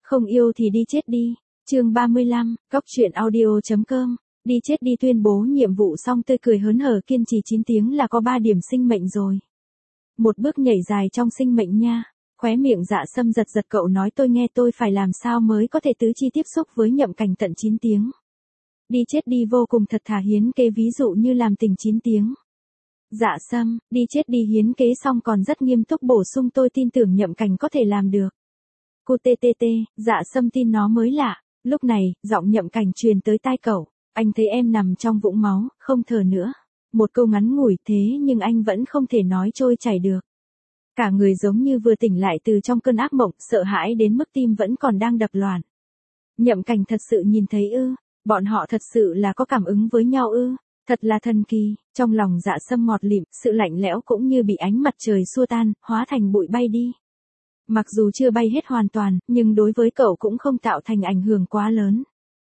Không yêu thì đi chết đi. Chương 35, Cóc truyện audio.com. Đi chết đi tuyên bố nhiệm vụ xong tươi cười hớn hở kiên trì 9 tiếng là có 3 điểm sinh mệnh rồi. Một bước nhảy dài trong sinh mệnh nha. Khóe miệng Dạ Sâm giật giật, cậu nói tôi nghe tôi phải làm sao mới có thể tứ chi tiếp xúc với Nhậm Cảnh tận 9 tiếng. Đi chết đi vô cùng thật thà hiến kế, ví dụ như làm tình 9 tiếng. Dạ Sâm, đi chết đi hiến kế xong còn rất nghiêm túc bổ sung, tôi tin tưởng Nhậm Cảnh có thể làm được. Cô TTT, Dạ Sâm tin nó mới lạ. Lúc này, giọng Nhậm Cảnh truyền tới tai cậu. Anh thấy em nằm trong vũng máu, không thở nữa. Một câu ngắn ngủi thế nhưng anh vẫn không thể nói trôi chảy được. Cả người giống như vừa tỉnh lại từ trong cơn ác mộng, sợ hãi đến mức tim vẫn còn đang đập loạn. Nhậm Cảnh thật sự nhìn thấy ư? Bọn họ thật sự là có cảm ứng với nhau ư? Thật là thần kỳ. Trong lòng Dạ Sâm ngọt lịm, sự lạnh lẽo cũng như bị ánh mặt trời xua tan, hóa thành bụi bay đi. Mặc dù chưa bay hết hoàn toàn, nhưng đối với cậu cũng không tạo thành ảnh hưởng quá lớn.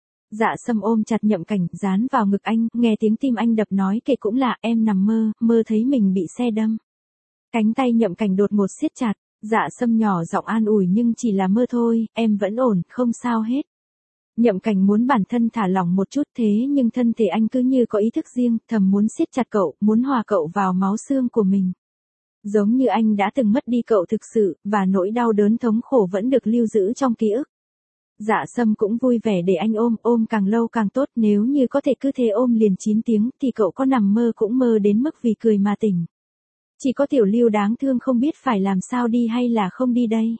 Dạ Sâm ôm chặt Nhậm Cảnh, dán vào ngực anh, nghe tiếng tim anh đập, nói kể cũng là em nằm mơ, mơ thấy mình bị xe đâm. Cánh tay Nhậm Cảnh đột ngột siết chặt. Dạ Sâm nhỏ giọng an ủi, nhưng chỉ là mơ thôi, em vẫn ổn, không sao hết. Nhậm Cảnh muốn bản thân thả lỏng một chút, thế nhưng thân thể anh cứ như có ý thức riêng, thầm muốn siết chặt cậu, muốn hòa cậu vào máu xương của mình. Giống như anh đã từng mất đi cậu thực sự, và nỗi đau đớn thống khổ vẫn được lưu giữ trong ký ức. Dạ Sâm cũng vui vẻ để anh ôm càng lâu càng tốt, nếu như có thể cứ thế ôm liền 9 tiếng thì cậu có nằm mơ cũng mơ đến mức vì cười mà tỉnh. Chỉ có Tiểu Lưu đáng thương không biết phải làm sao đi hay là không đi đây.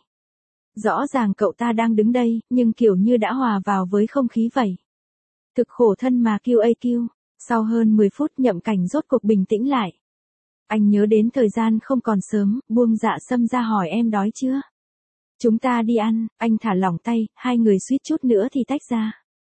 Rõ ràng cậu ta đang đứng đây, nhưng kiểu như đã hòa vào với không khí vậy. Thực khổ thân mà QAQ. Sau hơn 10 phút Nhậm Cảnh rốt cuộc bình tĩnh lại. Anh nhớ đến thời gian không còn sớm, buông Dạ Sâm ra hỏi em đói chưa? Chúng ta đi ăn, anh thả lỏng tay, hai người suýt chút nữa thì tách ra.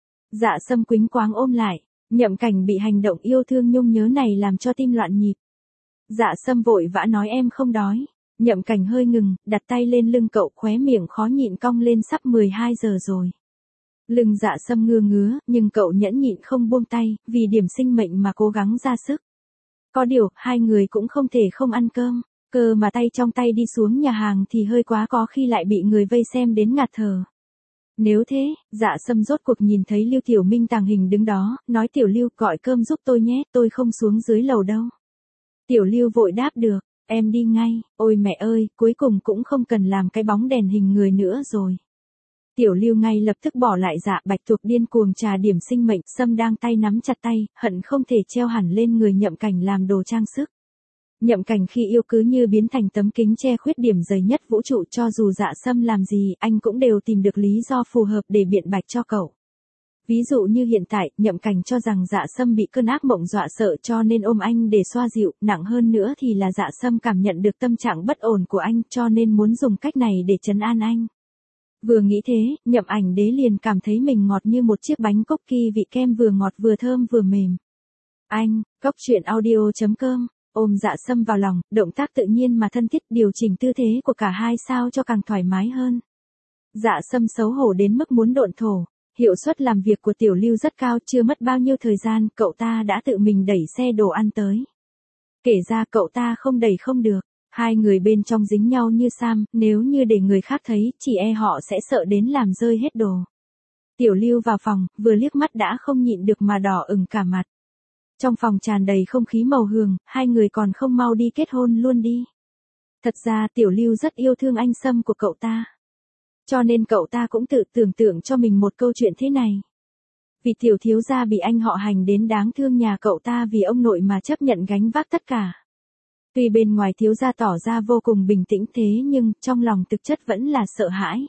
Dạ Sâm quýnh quáng ôm lại, Nhậm Cảnh bị hành động yêu thương nhung nhớ này làm cho tim loạn nhịp. Dạ Sâm vội vã nói em không đói. Nhậm Cảnh hơi ngừng, đặt tay lên lưng cậu, khóe miệng khó nhịn cong lên, sắp 12 giờ rồi. Lưng Dạ Sâm ngứa, nhưng cậu nhẫn nhịn không buông tay, vì điểm sinh mệnh mà cố gắng ra sức. Có điều, hai người cũng không thể không ăn cơm, cơ mà tay trong tay đi xuống nhà hàng thì hơi quá, có khi lại bị người vây xem đến ngạt thở. Nếu thế, Dạ Sâm rốt cuộc nhìn thấy Lưu Tiểu Minh tàng hình đứng đó, nói Tiểu Lưu gọi cơm giúp tôi nhé, tôi không xuống dưới lầu đâu. Tiểu Lưu vội đáp được, em đi ngay. Ôi mẹ ơi, cuối cùng cũng không cần làm cái bóng đèn hình người nữa rồi. Tiểu Lưu ngay lập tức bỏ lại Dạ Bạch Tuộc điên cuồng trà điểm sinh mệnh, Sâm đang tay nắm chặt tay, hận không thể treo hẳn lên người Nhậm Cảnh làm đồ trang sức. Nhậm Cảnh khi yêu cứ như biến thành tấm kính che khuyết điểm dày nhất vũ trụ, cho dù Dạ Sâm làm gì, anh cũng đều tìm được lý do phù hợp để biện bạch cho cậu. Ví dụ như hiện tại, Nhậm Cảnh cho rằng Dạ Sâm bị cơn ác mộng dọa sợ cho nên ôm anh để xoa dịu, nặng hơn nữa thì là Dạ Sâm cảm nhận được tâm trạng bất ổn của anh cho nên muốn dùng cách này để trấn an anh. Vừa nghĩ thế, Nhậm Ảnh Đế liền cảm thấy mình ngọt như một chiếc bánh cookie vị kem vừa ngọt vừa thơm vừa mềm. Anh, Cóc truyện audio.com, ôm Dạ Sâm vào lòng, động tác tự nhiên mà thân thiết, điều chỉnh tư thế của cả hai sao cho càng thoải mái hơn. Dạ Sâm xấu hổ đến mức muốn độn thổ. Hiệu suất làm việc của Tiểu Lưu rất cao, chưa mất bao nhiêu thời gian, cậu ta đã tự mình đẩy xe đồ ăn tới. Kể ra cậu ta không đẩy không được, hai người bên trong dính nhau như sam, nếu như để người khác thấy, chỉ e họ sẽ sợ đến làm rơi hết đồ. Tiểu Lưu vào phòng, vừa liếc mắt đã không nhịn được mà đỏ ửng cả mặt. Trong phòng tràn đầy không khí màu hường, hai người còn không mau đi kết hôn luôn đi. Thật ra Tiểu Lưu rất yêu thương anh Sâm của cậu ta. Cho nên cậu ta cũng tự tưởng tượng cho mình một câu chuyện thế này. Vì tiểu thiếu gia bị anh họ hành đến đáng thương, nhà cậu ta vì ông nội mà chấp nhận gánh vác tất cả. Tuy bên ngoài thiếu gia tỏ ra vô cùng bình tĩnh thế nhưng trong lòng thực chất vẫn là sợ hãi.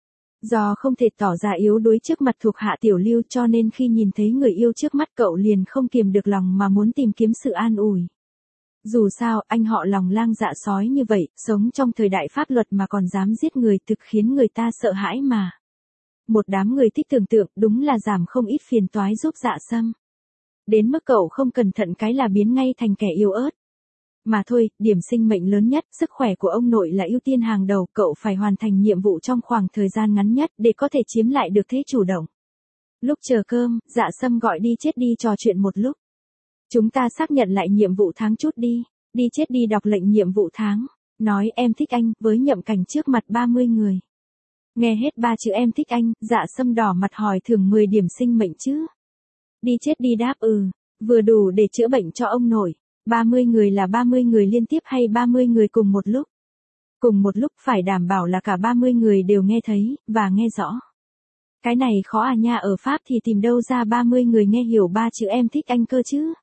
Do không thể tỏ ra yếu đuối trước mặt thuộc hạ Tiểu Lưu cho nên khi nhìn thấy người yêu trước mắt cậu liền không kiềm được lòng mà muốn tìm kiếm sự an ủi. Dù sao, anh họ lòng lang dạ sói như vậy, sống trong thời đại pháp luật mà còn dám giết người thực khiến người ta sợ hãi mà. Một đám người thích tưởng tượng đúng là giảm không ít phiền toái giúp Dạ Sâm. Đến mức cậu không cẩn thận cái là biến ngay thành kẻ yếu ớt. Mà thôi, điểm sinh mệnh lớn nhất, sức khỏe của ông nội là ưu tiên hàng đầu, cậu phải hoàn thành nhiệm vụ trong khoảng thời gian ngắn nhất để có thể chiếm lại được thế chủ động. Lúc chờ cơm, Dạ Sâm gọi đi chết đi trò chuyện một lúc. Chúng ta xác nhận lại nhiệm vụ tháng chút đi. Đi chết đi đọc lệnh nhiệm vụ tháng. Nói em thích anh, với Nhậm Cảnh trước mặt 30 người. Nghe hết 3 chữ em thích anh, Dạ Sâm đỏ mặt hỏi thưởng 10 điểm sinh mệnh chứ. Đi chết đi đáp vừa đủ để chữa bệnh cho ông nội. 30 người là 30 người liên tiếp hay 30 người cùng một lúc? Cùng một lúc phải đảm bảo là cả 30 người đều nghe thấy, và nghe rõ. Cái này khó à nha, ở Pháp thì tìm đâu ra 30 người nghe hiểu 3 chữ em thích anh cơ chứ.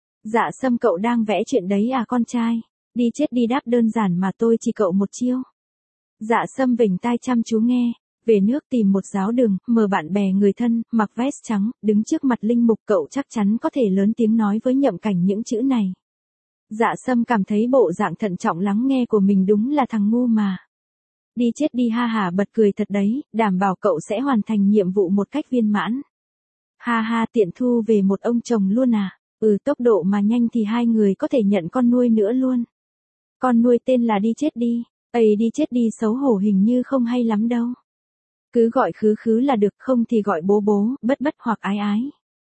Dạ Sâm cậu đang vẽ chuyện đấy à con trai? Đi chết đi đáp đơn giản mà tôi chỉ cậu một chiêu. Dạ Sâm vểnh tai chăm chú nghe. Về nước tìm một giáo đường, mời bạn bè người thân, mặc vest trắng, đứng trước mặt linh mục, cậu chắc chắn có thể lớn tiếng nói với Nhậm Cảnh những chữ này. Dạ Sâm cảm thấy bộ dạng thận trọng lắng nghe của mình đúng là thằng ngu mà. Đi chết đi ha hả bật cười thật đấy, đảm bảo cậu sẽ hoàn thành nhiệm vụ một cách viên mãn. Ha ha tiện thu về một ông chồng luôn à, tốc độ mà nhanh thì 2 người có thể nhận con nuôi nữa luôn. Con nuôi tên là đi chết đi, đi chết đi xấu hổ hình như không hay lắm đâu. Cứ gọi khứ khứ là được, không thì gọi bố bố, bất bất hoặc ái ái.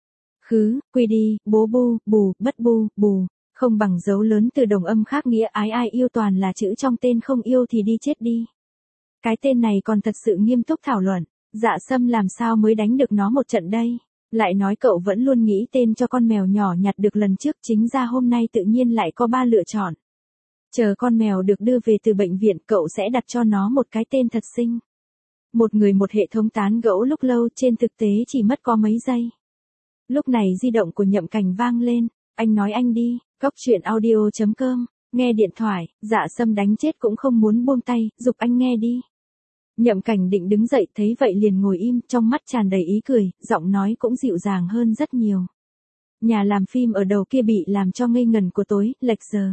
Khứ, quy đi, bố bu, bù, bất bu, bù, không bằng dấu lớn từ đồng âm khác nghĩa ái ai yêu toàn là chữ trong tên, không yêu thì đi chết đi. Cái tên này còn thật sự nghiêm túc thảo luận, Dạ Sâm làm sao mới đánh được nó một trận đây. Lại nói cậu vẫn luôn nghĩ tên cho con mèo nhỏ nhặt được lần trước, chính ra hôm nay tự nhiên lại có 3 lựa chọn. Chờ con mèo được đưa về từ bệnh viện cậu sẽ đặt cho nó một cái tên thật xinh. Một người một hệ thống tán gẫu lúc lâu, trên thực tế chỉ mất có mấy giây. Lúc này di động của Nhậm Cảnh vang lên, anh nói anh đi, coctruyện.audio.com, nghe điện thoại, Dạ Sâm đánh chết cũng không muốn buông tay, giục anh nghe đi. Nhậm Cảnh định đứng dậy, thấy vậy liền ngồi im, trong mắt tràn đầy ý cười, giọng nói cũng dịu dàng hơn rất nhiều. Nhà làm phim ở đầu kia bị làm cho ngây ngần của tối, lệch giờ.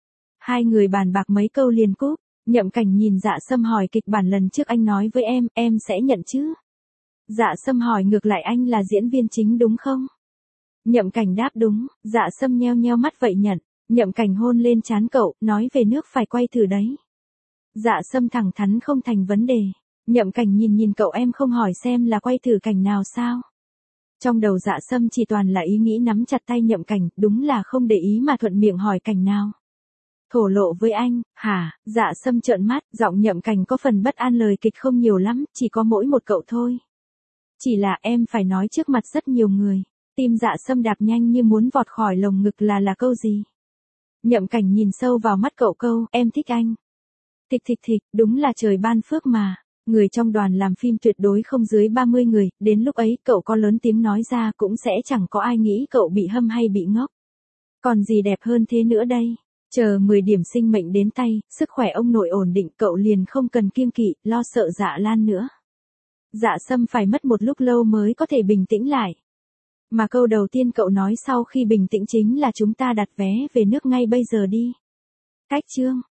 2 người bàn bạc mấy câu liền cúp. Nhậm Cảnh nhìn Dạ Sâm hỏi kịch bản lần trước anh nói với em sẽ nhận chứ? Dạ Sâm hỏi ngược lại anh là diễn viên chính đúng không? Nhậm Cảnh đáp đúng, Dạ Sâm nheo nheo mắt vậy nhận. Nhậm Cảnh hôn lên trán cậu, nói về nước phải quay thử đấy. Dạ Sâm thẳng thắn không thành vấn đề. Nhậm Cảnh nhìn cậu, em không hỏi xem là quay thử cảnh nào sao? Trong đầu Dạ Sâm chỉ toàn là ý nghĩ, nắm chặt tay Nhậm Cảnh, đúng là không để ý mà thuận miệng hỏi cảnh nào. Thổ lộ với anh, hả? Dạ Sâm trợn mắt, giọng Nhậm Cảnh có phần bất an, lời kịch không nhiều lắm, chỉ có mỗi một cậu thôi. Chỉ là em phải nói trước mặt rất nhiều người. Tim Dạ Sâm đạp nhanh như muốn vọt khỏi lồng ngực, là câu gì? Nhậm Cảnh nhìn sâu vào mắt cậu, câu, em thích anh. Thịch, đúng là trời ban phước mà. Người trong đoàn làm phim tuyệt đối không dưới 30 người, đến lúc ấy cậu có lớn tiếng nói ra cũng sẽ chẳng có ai nghĩ cậu bị hâm hay bị ngốc. Còn gì đẹp hơn thế nữa đây? Chờ 10 điểm sinh mệnh đến tay, sức khỏe ông nội ổn định, cậu liền không cần kiêng kỵ, lo sợ Dạ Lan nữa. Dạ Sâm phải mất một lúc lâu mới có thể bình tĩnh lại. Mà câu đầu tiên cậu nói sau khi bình tĩnh chính là chúng ta đặt vé về nước ngay bây giờ đi. Cách chương